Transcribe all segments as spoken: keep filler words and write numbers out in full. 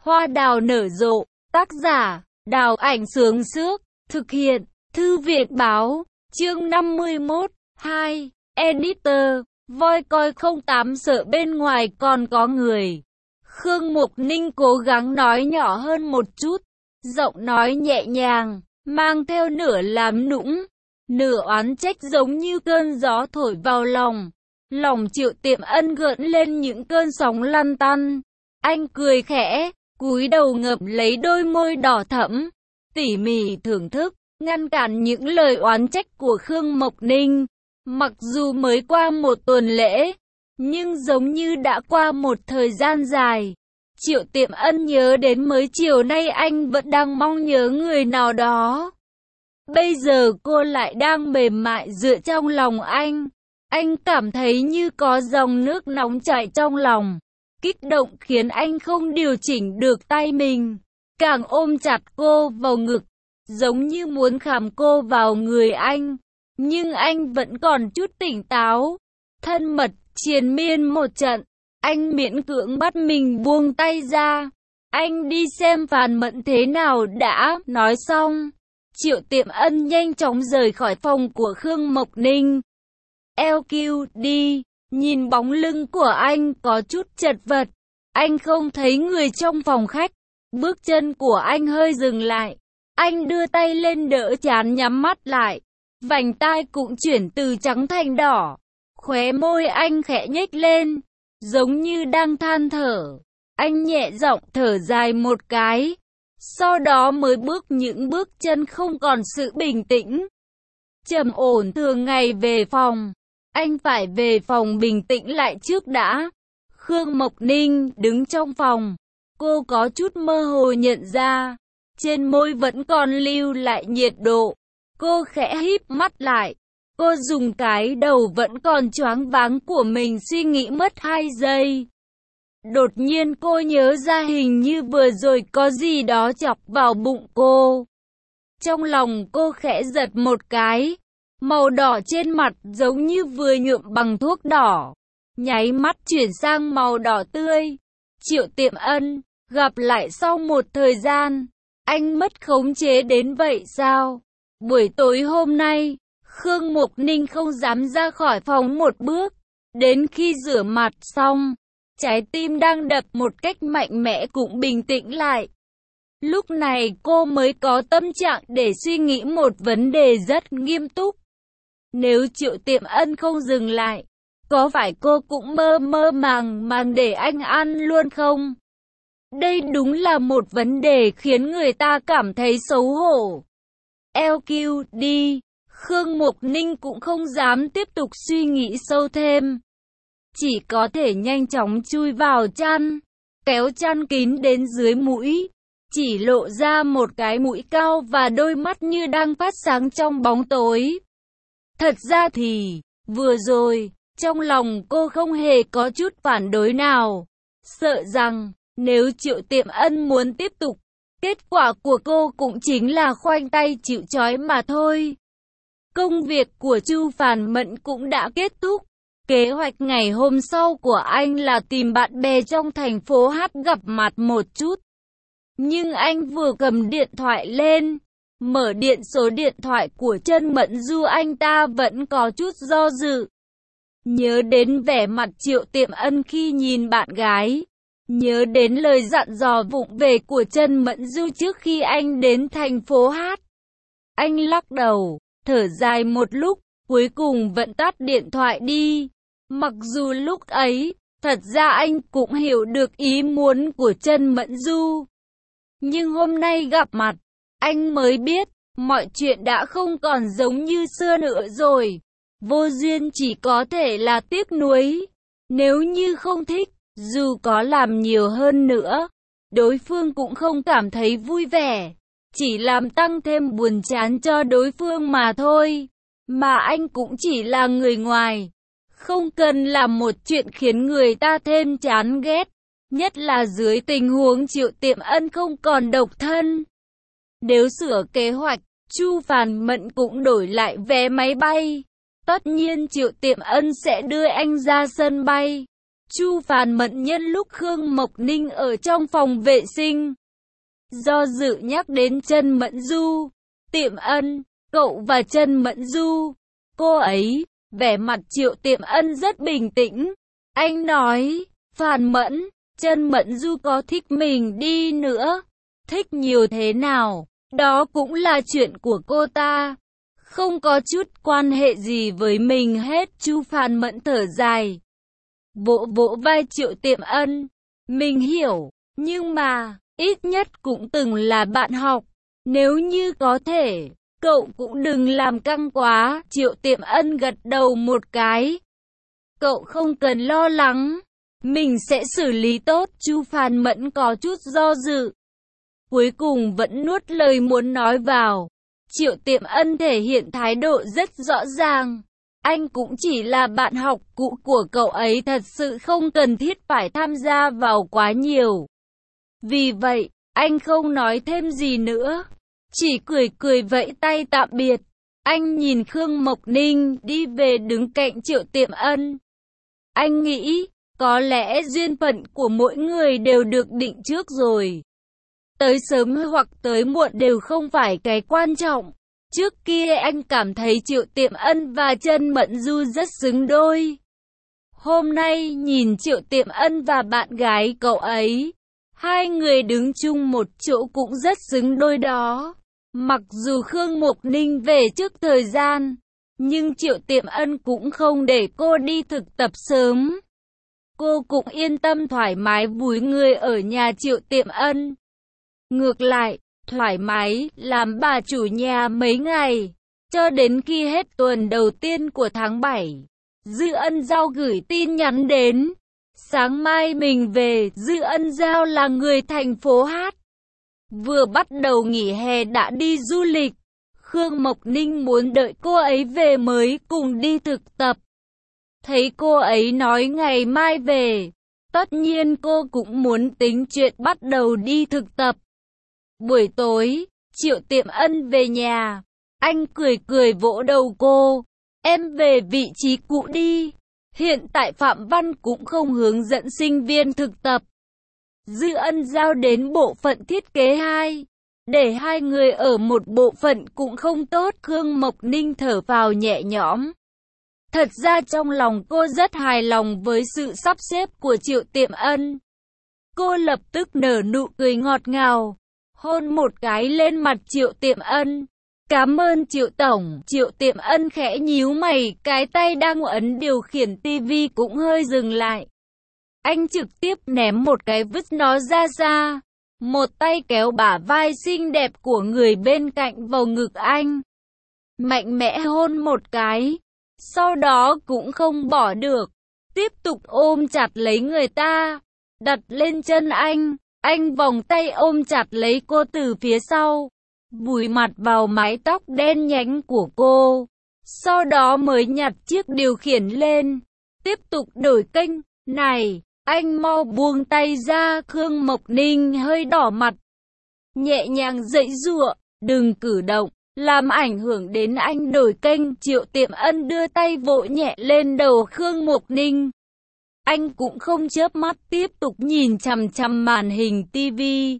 Hoa đào nở rộ, tác giả, Đào Ảnh Sướng Sước, thực hiện, Thư viện Báo, chương năm mươi mốt, hai, Editor, voi coi không tám sợ bên ngoài còn có người. Khương Mục Ninh cố gắng nói nhỏ hơn một chút, giọng nói nhẹ nhàng, mang theo nửa làm nũng, nửa oán trách giống như cơn gió thổi vào lòng. Lòng Triệu Tiệm Ân gợn lên những cơn sóng lăn tăn. Anh cười khẽ, cúi đầu ngậm lấy đôi môi đỏ thẫm, tỉ mỉ thưởng thức, ngăn cản những lời oán trách của Khương Mộc Ninh. Mặc dù mới qua một tuần lễ, nhưng giống như đã qua một thời gian dài. Triệu Tiệm Ân nhớ đến mới chiều nay anh vẫn đang mong nhớ người nào đó. Bây giờ cô lại đang mềm mại dựa trong lòng anh. Anh cảm thấy như có dòng nước nóng chảy trong lòng. Kích động khiến anh không điều chỉnh được tay mình. Càng ôm chặt cô vào ngực, giống như muốn khảm cô vào người anh. Nhưng anh vẫn còn chút tỉnh táo. Thân mật, triền miên một trận. Anh miễn cưỡng bắt mình buông tay ra. Anh đi xem Phàn Mẫn thế nào đã. Nói xong, Triệu Tiệm Ân nhanh chóng rời khỏi phòng của Khương Mộc Ninh. lờ quy đi, nhìn bóng lưng của anh có chút chật vật. Anh không thấy người trong phòng khách. Bước chân của anh hơi dừng lại. Anh đưa tay lên đỡ trán nhắm mắt lại. Vành tai cũng chuyển từ trắng thành đỏ. Khóe môi anh khẽ nhếch lên, giống như đang than thở. Anh nhẹ giọng thở dài một cái. Sau đó mới bước những bước chân không còn sự bình tĩnh, trầm ổn thường ngày về phòng. Anh phải về phòng bình tĩnh lại trước đã. Khương Mộc Ninh đứng trong phòng. Cô có chút mơ hồ nhận ra, trên môi vẫn còn lưu lại nhiệt độ. Cô khẽ híp mắt lại. Cô dùng cái đầu vẫn còn choáng váng của mình suy nghĩ mất hai giây. Đột nhiên cô nhớ ra hình như vừa rồi có gì đó chọc vào bụng cô. Trong lòng cô khẽ giật một cái. Màu đỏ trên mặt giống như vừa nhuộm bằng thuốc đỏ, nháy mắt chuyển sang màu đỏ tươi. Triệu Tiệm Ân, gặp lại sau một thời gian. Anh mất khống chế đến vậy sao? Buổi tối hôm nay, Khương Mộc Ninh không dám ra khỏi phòng một bước. Đến khi rửa mặt xong, trái tim đang đập một cách mạnh mẽ cũng bình tĩnh lại. Lúc này cô mới có tâm trạng để suy nghĩ một vấn đề rất nghiêm túc. Nếu Triệu Tiệm Ân không dừng lại, có phải cô cũng mơ mơ màng màng để anh ăn luôn không? Đây đúng là một vấn đề khiến người ta cảm thấy xấu hổ. lờ quy đi, Khương Mộc Ninh cũng không dám tiếp tục suy nghĩ sâu thêm. Chỉ có thể nhanh chóng chui vào chăn, kéo chăn kín đến dưới mũi. Chỉ lộ ra một cái mũi cao và đôi mắt như đang phát sáng trong bóng tối. Thật ra thì, vừa rồi, trong lòng cô không hề có chút phản đối nào. Sợ rằng, nếu Triệu Tiệm Ân muốn tiếp tục, kết quả của cô cũng chính là khoanh tay chịu trói mà thôi. Công việc của Chu Phàn Mẫn cũng đã kết thúc. Kế hoạch ngày hôm sau của anh là tìm bạn bè trong thành phố hát gặp mặt một chút. Nhưng anh vừa cầm điện thoại lên, mở điện số điện thoại của Trân Mẫn Du, anh ta vẫn có chút do dự. Nhớ đến vẻ mặt Triệu Tiệm Ân khi nhìn bạn gái, nhớ đến lời dặn dò vụng về của Trân Mẫn Du trước khi anh đến thành phố hát. Anh lắc đầu, thở dài một lúc, cuối cùng vẫn tắt điện thoại đi. Mặc dù lúc ấy, thật ra anh cũng hiểu được ý muốn của Trân Mẫn Du. Nhưng hôm nay gặp mặt, anh mới biết, mọi chuyện đã không còn giống như xưa nữa rồi. Vô duyên chỉ có thể là tiếc nuối. Nếu như không thích, dù có làm nhiều hơn nữa, đối phương cũng không cảm thấy vui vẻ. Chỉ làm tăng thêm buồn chán cho đối phương mà thôi. Mà anh cũng chỉ là người ngoài. Không cần làm một chuyện khiến người ta thêm chán ghét. Nhất là dưới tình huống Triệu Tiệm Ân không còn độc thân. Nếu sửa kế hoạch, Chu Phàn Mẫn cũng đổi lại vé máy bay. Tất nhiên Triệu Tiệm Ân sẽ đưa anh ra sân bay. Chu Phàn Mẫn nhân lúc Khương Mộc Ninh ở trong phòng vệ sinh, do dự nhắc đến Trân Mẫn Du. Tiệm Ân, cậu và Trân Mẫn Du. Cô ấy, vẻ mặt Triệu Tiệm Ân rất bình tĩnh. Anh nói, Phàn Mẫn, Trân Mẫn Du có thích mình đi nữa. Thích nhiều thế nào, đó cũng là chuyện của cô ta. Không có chút quan hệ gì với mình hết. Chu Phàn Mẫn thở dài, vỗ vỗ vai Triệu Tiệm Ân. Mình hiểu, nhưng mà, ít nhất cũng từng là bạn học. Nếu như có thể, cậu cũng đừng làm căng quá. Triệu Tiệm Ân gật đầu một cái. Cậu không cần lo lắng, mình sẽ xử lý tốt. Chu Phàn Mẫn có chút do dự, cuối cùng vẫn nuốt lời muốn nói vào. Triệu Tiệm Ân thể hiện thái độ rất rõ ràng. Anh cũng chỉ là bạn học cũ của cậu ấy, thật sự không cần thiết phải tham gia vào quá nhiều. Vì vậy, anh không nói thêm gì nữa, chỉ cười cười vẫy tay tạm biệt. Anh nhìn Khương Mộc Ninh đi về đứng cạnh Triệu Tiệm Ân. Anh nghĩ, có lẽ duyên phận của mỗi người đều được định trước rồi. Tới sớm hoặc tới muộn đều không phải cái quan trọng. Trước kia anh cảm thấy Triệu Tiệm Ân và Trân Mẫn Du rất xứng đôi. Hôm nay nhìn Triệu Tiệm Ân và bạn gái cậu ấy, hai người đứng chung một chỗ cũng rất xứng đôi đó. Mặc dù Khương Mộc Ninh về trước thời gian, nhưng Triệu Tiệm Ân cũng không để cô đi thực tập sớm. Cô cũng yên tâm thoải mái vùi người ở nhà Triệu Tiệm Ân. Ngược lại, thoải mái làm bà chủ nhà mấy ngày, cho đến khi hết tuần đầu tiên của tháng bảy. Dư Ân Giao gửi tin nhắn đến. Sáng mai mình về. Dư Ân Giao là người thành phố Hát, vừa bắt đầu nghỉ hè đã đi du lịch. Khương Mộc Ninh muốn đợi cô ấy về mới cùng đi thực tập. Thấy cô ấy nói ngày mai về, tất nhiên cô cũng muốn tính chuyện bắt đầu đi thực tập. Buổi tối, Triệu Tiệm Ân về nhà. Anh cười cười vỗ đầu cô. Em về vị trí cũ đi. Hiện tại Phạm Văn cũng không hướng dẫn sinh viên thực tập. Dư Ân giao đến bộ phận thiết kế hai. Để hai người ở một bộ phận cũng không tốt. Khương Mộc Ninh thở vào nhẹ nhõm. Thật ra trong lòng cô rất hài lòng với sự sắp xếp của Triệu Tiệm Ân. Cô lập tức nở nụ cười ngọt ngào, hôn một cái lên mặt Triệu Tiệm Ân. Cảm ơn Triệu Tổng. Triệu Tiệm Ân khẽ nhíu mày, cái tay đang ấn điều khiển tivi cũng hơi dừng lại. Anh trực tiếp ném một cái vứt nó ra xa. Một tay kéo bả vai xinh đẹp của người bên cạnh vào ngực anh, mạnh mẽ hôn một cái. Sau đó cũng không bỏ được, tiếp tục ôm chặt lấy người ta, đặt lên chân anh. Anh vòng tay ôm chặt lấy cô từ phía sau, vùi mặt vào mái tóc đen nhánh của cô. Sau đó mới nhặt chiếc điều khiển lên, tiếp tục đổi kênh. Này, anh mau buông tay ra. Khương Mộc Ninh hơi đỏ mặt, nhẹ nhàng giãy giụa, đừng cử động, làm ảnh hưởng đến anh đổi kênh. Triệu Tiệm Ân đưa tay vỗ nhẹ lên đầu Khương Mộc Ninh. Anh cũng không chớp mắt tiếp tục nhìn chằm chằm màn hình tivi.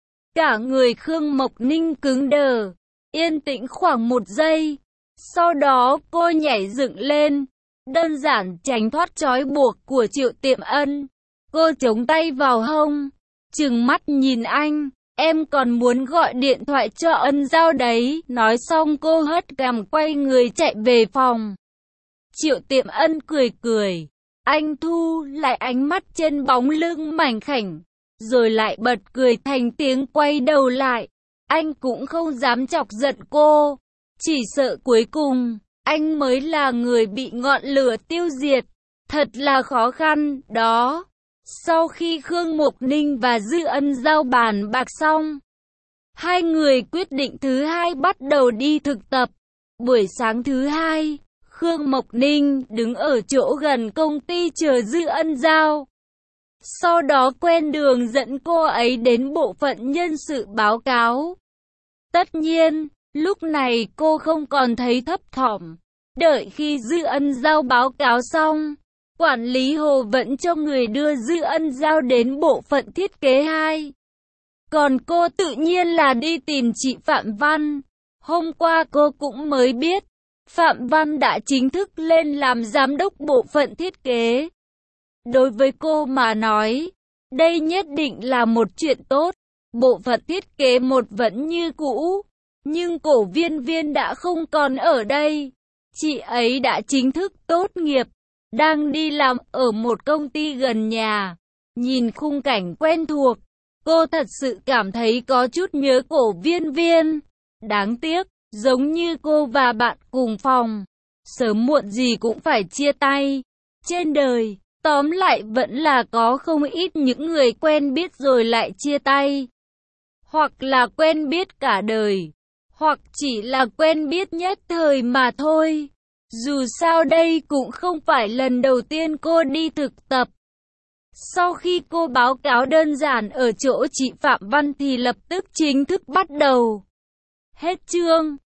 Cả người Khương Mộc Ninh cứng đờ, yên tĩnh khoảng một giây. Sau đó cô nhảy dựng lên, đơn giản tránh thoát trói buộc của Triệu Tiệm Ân. Cô chống tay vào hông, trừng mắt nhìn anh. Em còn muốn gọi điện thoại cho Ân Giao đấy. Nói xong cô hất cằm quay người chạy về phòng. Triệu Tiệm Ân cười cười. Anh thu lại ánh mắt trên bóng lưng mảnh khảnh, rồi lại bật cười thành tiếng quay đầu lại. Anh cũng không dám chọc giận cô, chỉ sợ cuối cùng anh mới là người bị ngọn lửa tiêu diệt. Thật là khó khăn đó. Sau khi Khương Mộc Ninh và Dư Ân Giao bàn bạc xong, hai người quyết định thứ hai bắt đầu đi thực tập. Buổi sáng thứ hai, Khương Mộc Ninh đứng ở chỗ gần công ty chờ Dư Ân Giao. Sau đó quen đường dẫn cô ấy đến bộ phận nhân sự báo cáo. Tất nhiên, lúc này cô không còn thấy thấp thỏm. Đợi khi Dư Ân Giao báo cáo xong, quản lý Hồ vẫn cho người đưa Dư Ân giao đến bộ phận thiết kế hai. Còn cô tự nhiên là đi tìm chị Phạm Văn. Hôm qua cô cũng mới biết, Phạm Văn đã chính thức lên làm giám đốc bộ phận thiết kế. Đối với cô mà nói, đây nhất định là một chuyện tốt. Bộ phận thiết kế một vẫn như cũ, nhưng Cổ Viên Viên đã không còn ở đây. Chị ấy đã chính thức tốt nghiệp, đang đi làm ở một công ty gần nhà. Nhìn khung cảnh quen thuộc, cô thật sự cảm thấy có chút nhớ Cổ Viên Viên. Đáng tiếc, giống như cô và bạn cùng phòng, sớm muộn gì cũng phải chia tay. Trên đời, tóm lại vẫn là có không ít những người quen biết rồi lại chia tay. Hoặc là quen biết cả đời, hoặc chỉ là quen biết nhất thời mà thôi. Dù sao đây cũng không phải lần đầu tiên cô đi thực tập. Sau khi cô báo cáo đơn giản ở chỗ chị Phạm Văn thì lập tức chính thức bắt đầu. Hết chương.